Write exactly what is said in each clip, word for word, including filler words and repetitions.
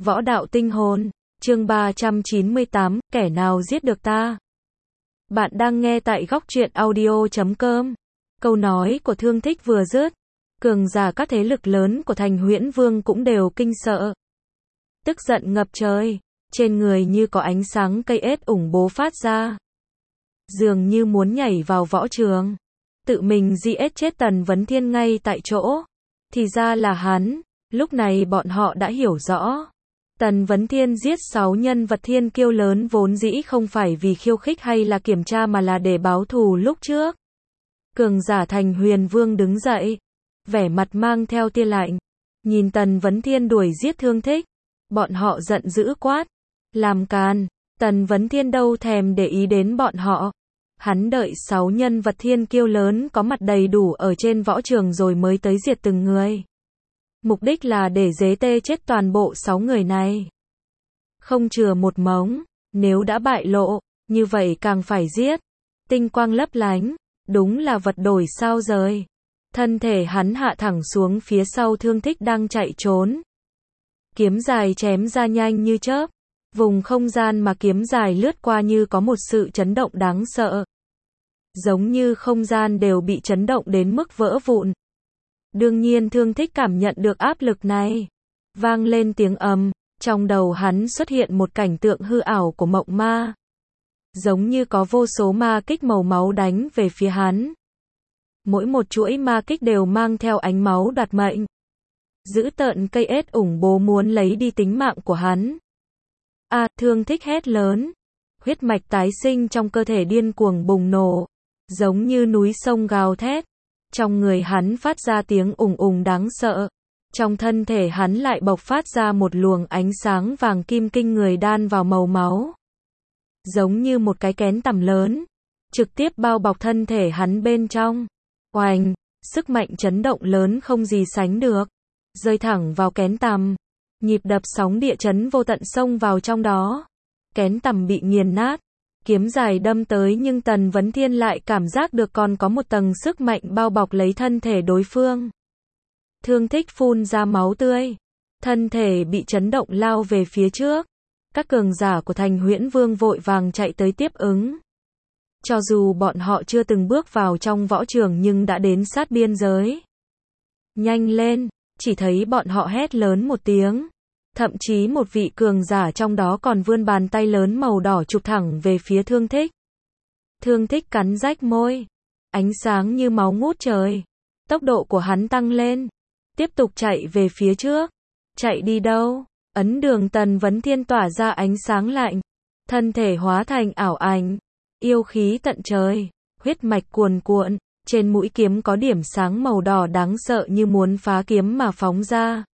Võ đạo tinh hồn, chương ba trăm chín mươi tám, kẻ nào giết được ta? Bạn đang nghe tại góc truyện audio chấm com. Câu nói của Thương Thích vừa dứt, cường giả các thế lực lớn của thành Huyễn Vương cũng đều kinh sợ. Tức giận ngập trời, trên người như có ánh sáng cây ết ủng bố phát ra. Dường như muốn nhảy vào võ trường, tự mình giết chết Tần Vấn Thiên ngay tại chỗ. Thì ra là hắn, lúc này bọn họ đã hiểu rõ. Tần Vấn Thiên giết sáu nhân vật thiên kiêu lớn vốn dĩ không phải vì khiêu khích hay là kiểm tra mà là để báo thù lúc trước. Cường giả thành Huyền Vương đứng dậy, vẻ mặt mang theo tia lạnh, nhìn Tần Vấn Thiên đuổi giết Thương Thích. Bọn họ giận dữ quát, làm càn. Tần Vấn Thiên đâu thèm để ý đến bọn họ. Hắn đợi sáu nhân vật thiên kiêu lớn có mặt đầy đủ ở trên võ trường rồi mới tới diệt từng người. Mục đích là để giết tê chết toàn bộ sáu người này. Không chừa một mống, nếu đã bại lộ, như vậy càng phải giết. Tinh quang lấp lánh, đúng là vật đổi sao rời. Thân thể hắn hạ thẳng xuống phía sau Thương Thích đang chạy trốn. Kiếm dài chém ra nhanh như chớp. Vùng không gian mà kiếm dài lướt qua như có một sự chấn động đáng sợ. Giống như không gian đều bị chấn động đến mức vỡ vụn. Đương nhiên Thương Thích cảm nhận được áp lực này. Vang lên tiếng ầm, trong đầu hắn xuất hiện một cảnh tượng hư ảo của mộng ma. Giống như có vô số ma kích màu máu đánh về phía hắn. Mỗi một chuỗi ma kích đều mang theo ánh máu đoạt mệnh. Giữ tợn cây ết ủng bố muốn lấy đi tính mạng của hắn. A, à, Thương Thích hét lớn. Huyết mạch tái sinh trong cơ thể điên cuồng bùng nổ. Giống như núi sông gào thét. Trong người hắn phát ra tiếng ùng ùng đáng sợ. Trong thân thể hắn lại bộc phát ra một luồng ánh sáng vàng kim kinh người đan vào màu máu. Giống như một cái kén tằm lớn. Trực tiếp bao bọc thân thể hắn bên trong. Oành, sức mạnh chấn động lớn không gì sánh được. Rơi thẳng vào kén tằm. Nhịp đập sóng địa chấn vô tận xông vào trong đó. Kén tằm bị nghiền nát. Kiếm dài đâm tới nhưng Tần Vấn Thiên lại cảm giác được còn có một tầng sức mạnh bao bọc lấy thân thể đối phương. Thương Thích phun ra máu tươi. Thân thể bị chấn động lao về phía trước. Các cường giả của thành Huyễn Vương vội vàng chạy tới tiếp ứng. Cho dù bọn họ chưa từng bước vào trong võ trường nhưng đã đến sát biên giới. Nhanh lên, chỉ thấy bọn họ hét lớn một tiếng. Thậm chí một vị cường giả trong đó còn vươn bàn tay lớn màu đỏ chụp thẳng về phía Thương Thích. Thương Thích cắn rách môi. Ánh sáng như máu ngút trời. Tốc độ của hắn tăng lên. Tiếp tục chạy về phía trước. Chạy đi đâu? Ấn đường Tần Vấn Thiên tỏa ra ánh sáng lạnh. Thân thể hóa thành ảo ảnh. Yêu khí tận trời. Huyết mạch cuồn cuộn. Trên mũi kiếm có điểm sáng màu đỏ đáng sợ như muốn phá kiếm mà phóng ra.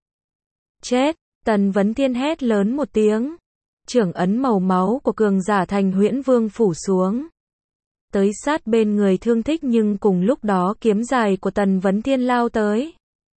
Chết! Tần Vấn Thiên hét lớn một tiếng. Chưởng ấn màu máu của cường giả thành Huyễn Vương phủ xuống. Tới sát bên người Thương Thích nhưng cùng lúc đó kiếm dài của Tần Vấn Thiên lao tới.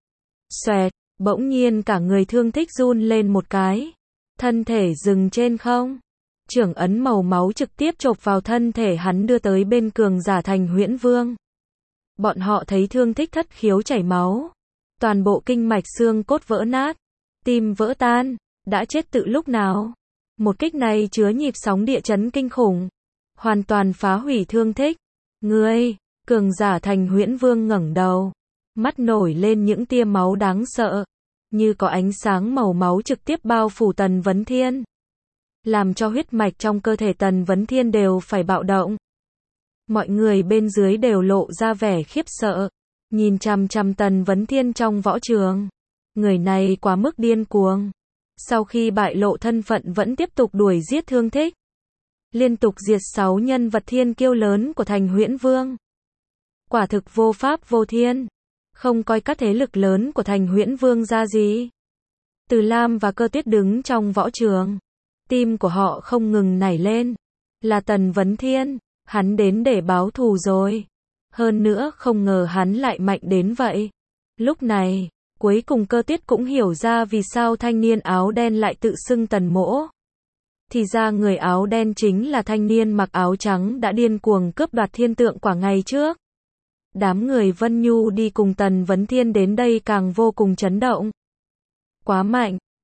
Xoẹt, bỗng nhiên cả người Thương Thích run lên một cái. Thân thể dừng trên không. Chưởng ấn màu máu trực tiếp chộp vào thân thể hắn đưa tới bên cường giả thành Huyễn Vương. Bọn họ thấy Thương Thích thất khiếu chảy máu. Toàn bộ kinh mạch xương cốt vỡ nát. Tim vỡ tan, đã chết từ lúc nào? Một kích này chứa nhịp sóng địa chấn kinh khủng, hoàn toàn phá hủy Thương Thích. Ngươi, cường giả thành Huyễn Vương ngẩng đầu, mắt nổi lên những tia máu đáng sợ, như có ánh sáng màu máu trực tiếp bao phủ Tần Vấn Thiên, làm cho huyết mạch trong cơ thể Tần Vấn Thiên đều phải bạo động. Mọi người bên dưới đều lộ ra vẻ khiếp sợ, nhìn chằm chằm Tần Vấn Thiên trong võ trường. Người này quá mức điên cuồng. Sau khi bại lộ thân phận vẫn tiếp tục đuổi giết Thương Thích. Liên tục diệt sáu nhân vật thiên kiêu lớn của thành Huyễn Vương. Quả thực vô pháp vô thiên. Không coi các thế lực lớn của thành Huyễn Vương ra gì. Từ Lam và Cơ Tuyết đứng trong võ trường. Tim của họ không ngừng nảy lên. Là Tần Vấn Thiên. Hắn đến để báo thù rồi. Hơn nữa không ngờ hắn lại mạnh đến vậy. Lúc này, cuối cùng Cơ Tuyết cũng hiểu ra vì sao thanh niên áo đen lại tự xưng Tần Mỗ. Thì ra người áo đen chính là thanh niên mặc áo trắng đã điên cuồng cướp đoạt thiên tượng quả ngày trước. Đám người Vân Nhu đi cùng Tần Vấn Thiên đến đây càng vô cùng chấn động. Quá mạnh,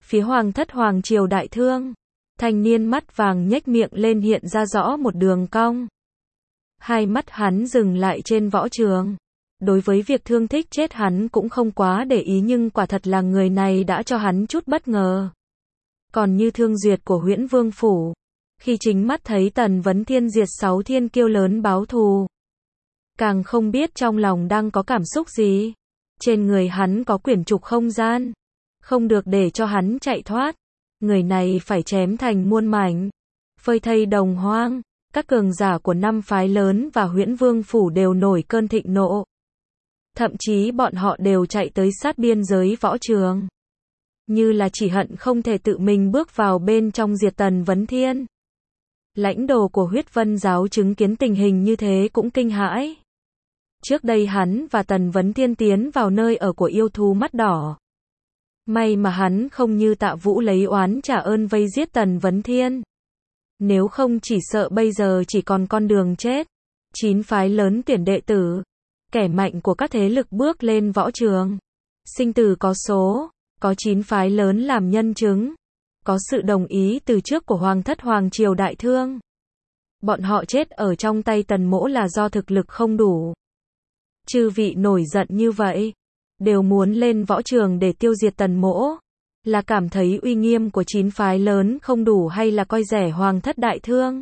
Phía Hoàng thất Hoàng triều đại thương, thanh niên mắt vàng nhếch miệng lên hiện ra rõ một đường cong. Hai mắt hắn dừng lại trên võ trường. Đối với việc Thương Thích chết hắn cũng không quá để ý, nhưng quả thật là người này đã cho hắn chút bất ngờ. Còn như Thương Duyệt của Huyễn Vương phủ, khi chính mắt thấy Tần Vấn Thiên diệt sáu thiên kiêu lớn báo thù, càng không biết trong lòng đang có cảm xúc gì. Trên người hắn có quyển trục không gian, không được để cho hắn chạy thoát. Người này phải chém thành muôn mảnh, phơi thây đồng hoang. Các cường giả của năm phái lớn và Huyễn Vương phủ đều nổi cơn thịnh nộ. Thậm chí bọn họ đều chạy tới sát biên giới võ trường, như là chỉ hận không thể tự mình bước vào bên trong diệt Tần Vấn Thiên. Lãnh đồ của Huyết Vân giáo chứng kiến tình hình như thế cũng kinh hãi. Trước đây hắn và Tần Vấn Thiên tiến vào nơi ở của yêu thú mắt đỏ. May mà hắn không như Tạ Vũ lấy oán trả ơn vây giết Tần Vấn Thiên. Nếu không chỉ sợ bây giờ chỉ còn con đường chết. Chín phái lớn tuyển đệ tử, kẻ mạnh của các thế lực bước lên võ trường. Sinh tử có số, có chín phái lớn làm nhân chứng. Có sự đồng ý từ trước của Hoàng thất Hoàng triều đại thương. Bọn họ chết ở trong tay Tần Mỗ là do thực lực không đủ. Chư vị nổi giận như vậy, đều muốn lên võ trường để tiêu diệt Tần Mỗ, là cảm thấy uy nghiêm của chín phái lớn không đủ hay là coi rẻ Hoàng thất đại thương?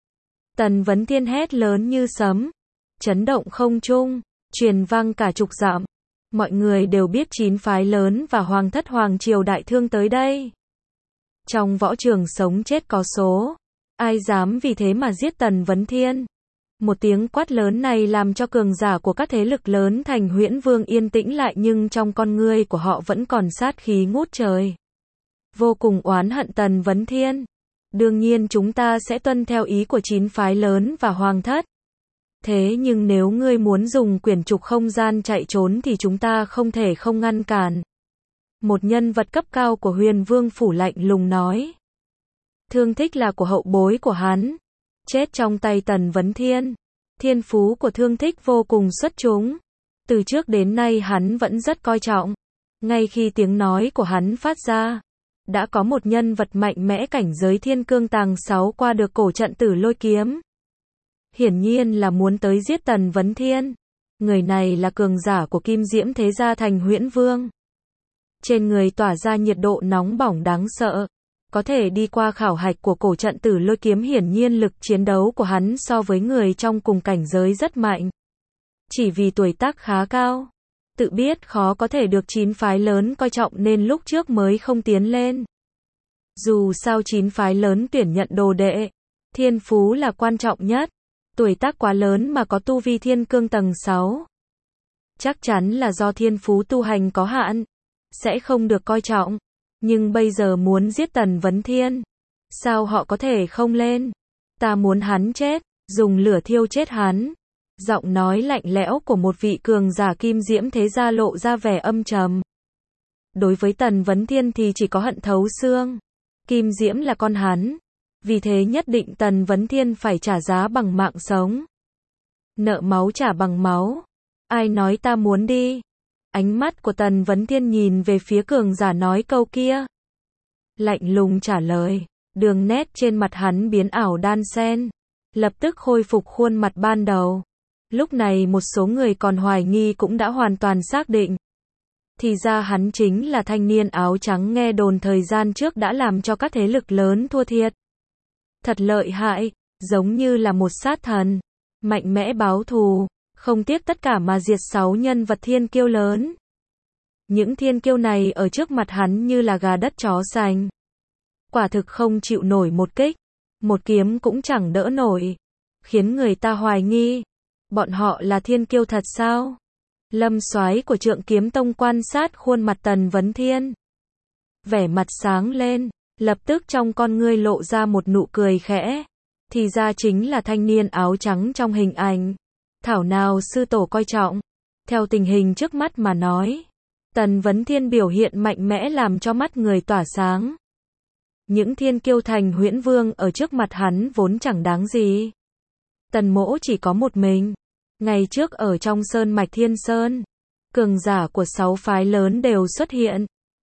Tần Vấn Thiên hét lớn như sấm, chấn động không trung, truyền vang cả chục dặm. Mọi người đều biết chín phái lớn và Hoàng thất Hoàng triều đại thương tới đây. Trong võ trường sống chết có số, ai dám vì thế mà giết Tần Vấn Thiên? Một tiếng quát lớn này làm cho cường giả của các thế lực lớn thành Huyễn Vương yên tĩnh lại, nhưng trong con ngươi của họ vẫn còn sát khí ngút trời. Vô cùng oán hận Tần Vấn Thiên. Đương nhiên chúng ta sẽ tuân theo ý của chín phái lớn và Hoàng thất. Thế nhưng nếu ngươi muốn dùng quyển trục không gian chạy trốn thì chúng ta không thể không ngăn cản. Một nhân vật cấp cao của Huyền Vương phủ lạnh lùng nói. Thương Thích là của hậu bối của hắn, chết trong tay Tần Vấn Thiên. Thiên phú của Thương Thích vô cùng xuất chúng. Từ trước đến nay hắn vẫn rất coi trọng. Ngay khi tiếng nói của hắn phát ra, đã có một nhân vật mạnh mẽ cảnh giới Thiên Cương tầng sáu qua được cổ trận Tử Lôi kiếm. Hiển nhiên là muốn tới giết Tần Vấn Thiên. Người này là cường giả của Kim Diễm thế gia thành Huyễn Vương. Trên người tỏa ra nhiệt độ nóng bỏng đáng sợ. Có thể đi qua khảo hạch của cổ trận Tử Lôi kiếm, hiển nhiên lực chiến đấu của hắn so với người trong cùng cảnh giới rất mạnh. Chỉ vì tuổi tác khá cao, tự biết khó có thể được chín phái lớn coi trọng nên lúc trước mới không tiến lên. Dù sao chín phái lớn tuyển nhận đồ đệ, thiên phú là quan trọng nhất. Tuổi tác quá lớn mà có tu vi Thiên Cương tầng sáu, chắc chắn là do thiên phú tu hành có hạn, sẽ không được coi trọng. Nhưng bây giờ muốn giết Tần Vấn Thiên, sao họ có thể không lên? Ta muốn hắn chết, dùng lửa thiêu chết hắn. Giọng nói lạnh lẽo của một vị cường giả Kim Diễm thế gia lộ ra vẻ âm trầm. Đối với Tần Vấn Thiên thì chỉ có hận thấu xương. Kim Diễm là con hắn, vì thế nhất định Tần Vấn Thiên phải trả giá bằng mạng sống. Nợ máu trả bằng máu. Ai nói ta muốn đi? Ánh mắt của Tần Vấn Thiên nhìn về phía cường giả nói câu kia. Lạnh lùng trả lời. Đường nét trên mặt hắn biến ảo đan xen, lập tức khôi phục khuôn mặt ban đầu. Lúc này một số người còn hoài nghi cũng đã hoàn toàn xác định. Thì ra hắn chính là thanh niên áo trắng nghe đồn thời gian trước đã làm cho các thế lực lớn thua thiệt. Thật lợi hại, giống như là một sát thần, mạnh mẽ báo thù, không tiếc tất cả mà diệt sáu nhân vật thiên kiêu lớn. Những thiên kiêu này ở trước mặt hắn như là gà đất chó sành. Quả thực không chịu nổi một kích, một kiếm cũng chẳng đỡ nổi, khiến người ta hoài nghi, bọn họ là thiên kiêu thật sao? Lâm Soái của Trượng Kiếm Tông quan sát khuôn mặt Tần Vấn Thiên, vẻ mặt sáng lên, lập tức trong con ngươi lộ ra một nụ cười khẽ. Thì ra chính là thanh niên áo trắng trong hình ảnh. Thảo nào sư tổ coi trọng. Theo tình hình trước mắt mà nói, Tần Vấn Thiên biểu hiện mạnh mẽ làm cho mắt người tỏa sáng. Những thiên kiêu thành Huyễn Vương ở trước mặt hắn vốn chẳng đáng gì. Tần Mỗ chỉ có một mình. Ngày trước ở trong sơn mạch Thiên Sơn, cường giả của sáu phái lớn đều xuất hiện.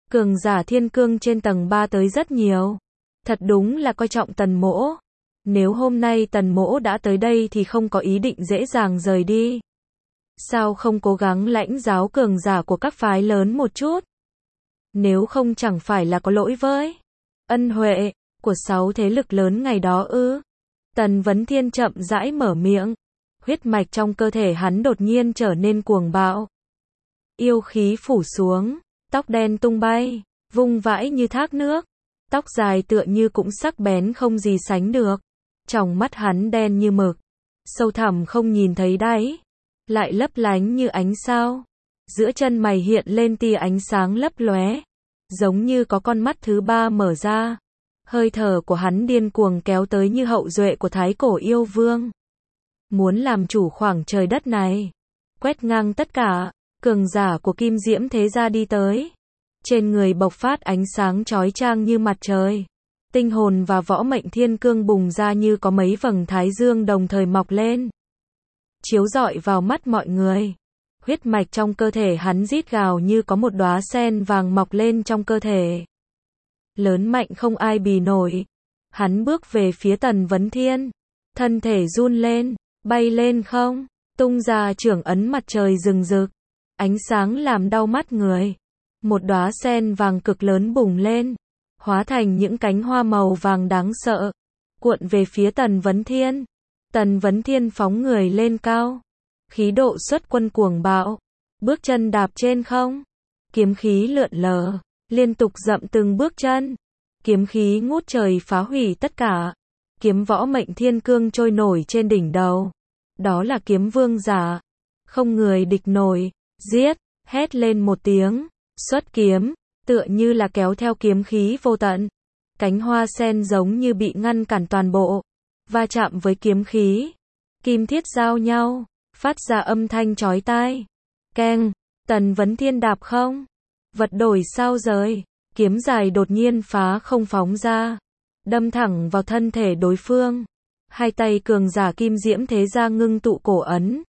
Cường giả thiên cương trên tầng ba tới rất nhiều. Thật đúng là coi trọng Tần Mỗ. Nếu hôm nay Tần Mỗ đã tới đây thì không có ý định dễ dàng rời đi. Sao không cố gắng lãnh giáo cường giả của các phái lớn một chút? Nếu không chẳng phải là có lỗi với ân huệ của sáu thế lực lớn ngày đó ư? Tần Vấn Thiên chậm rãi mở miệng. Huyết mạch trong cơ thể hắn đột nhiên trở nên cuồng bạo. Yêu khí phủ xuống, tóc đen tung bay, vung vãi như thác nước. Tóc dài tựa như cũng sắc bén không gì sánh được. Tròng mắt hắn đen như mực, sâu thẳm không nhìn thấy đáy, lại lấp lánh như ánh sao. Giữa chân mày hiện lên tia ánh sáng lấp lóe, giống như có con mắt thứ ba mở ra. Hơi thở của hắn điên cuồng kéo tới như hậu duệ của thái cổ yêu vương. Muốn làm chủ khoảng trời đất này, quét ngang tất cả. Cường giả của Kim Diễm thế gia đi tới. Trên người bộc phát ánh sáng chói chang như mặt trời. Tinh hồn và võ mệnh thiên cương bùng ra như có mấy vầng thái dương đồng thời mọc lên, chiếu rọi vào mắt mọi người. Huyết mạch trong cơ thể hắn rít gào như có một đóa sen vàng mọc lên trong cơ thể. Lớn mạnh không ai bì nổi. Hắn bước về phía Tần Vấn Thiên. Thân thể run lên, bay lên không, tung ra trưởng ấn mặt trời rừng rực. Ánh sáng làm đau mắt người. Một đóa sen vàng cực lớn bùng lên, hóa thành những cánh hoa màu vàng đáng sợ, cuộn về phía Tần Vấn Thiên. Tần Vấn Thiên phóng người lên cao, khí độ xuất quân cuồng bạo, bước chân đạp trên không, kiếm khí lượn lờ, liên tục dậm từng bước chân, kiếm khí ngút trời phá hủy tất cả. Kiếm võ mệnh thiên cương trôi nổi trên đỉnh đầu, đó là kiếm vương giả, không người địch nổi. Giết, hét lên một tiếng, xuất kiếm, tựa như là kéo theo kiếm khí vô tận. Cánh hoa sen giống như bị ngăn cản toàn bộ, va chạm với kiếm khí. Kim thiết giao nhau, phát ra âm thanh chói tai. Keng, Tần Vấn Thiên đạp không, vật đổi sao rời, kiếm dài đột nhiên phá không phóng ra, đâm thẳng vào thân thể đối phương. Hai tay cường giả Kim Diễm thế gia ngưng tụ cổ ấn.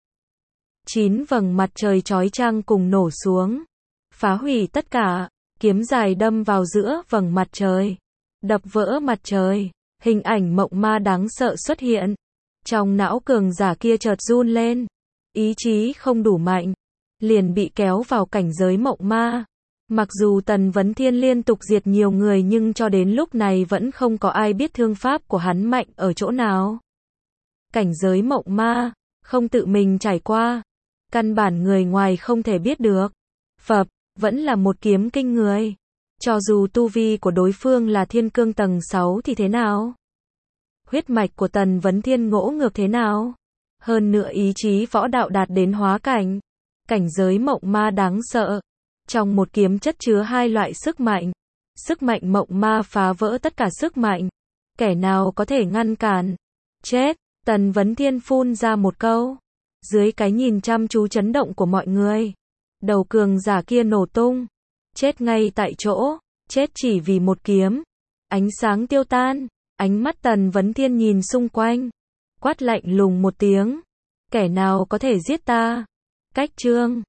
Chín vầng mặt trời chói chang cùng nổ xuống, phá hủy tất cả. Kiếm dài đâm vào giữa vầng mặt trời, đập vỡ mặt trời. Hình ảnh mộng ma đáng sợ xuất hiện. Trong não cường giả kia chợt run lên, ý chí không đủ mạnh, liền bị kéo vào cảnh giới mộng ma. Mặc dù Tần Vấn Thiên liên tục diệt nhiều người nhưng cho đến lúc này vẫn không có ai biết thương pháp của hắn mạnh ở chỗ nào. Cảnh giới mộng ma, không tự mình trải qua, căn bản người ngoài không thể biết được. Phập, vẫn là một kiếm kinh người. Cho dù tu vi của đối phương là thiên cương tầng sáu thì thế nào? Huyết mạch của Tần Vấn Thiên ngỗ ngược thế nào? Hơn nữa ý chí võ đạo đạt đến hóa cảnh. Cảnh giới mộng ma đáng sợ. Trong một kiếm chất chứa hai loại sức mạnh. Sức mạnh mộng ma phá vỡ tất cả sức mạnh. Kẻ nào có thể ngăn cản? Chết! Tần Vấn Thiên phun ra một câu. Dưới cái nhìn chăm chú chấn động của mọi người, đầu cường giả kia nổ tung. Chết ngay tại chỗ. Chết chỉ vì một kiếm. Ánh sáng tiêu tan. Ánh mắt Tần Vấn Thiên nhìn xung quanh, quát lạnh lùng một tiếng. Kẻ nào có thể giết ta? Cách chương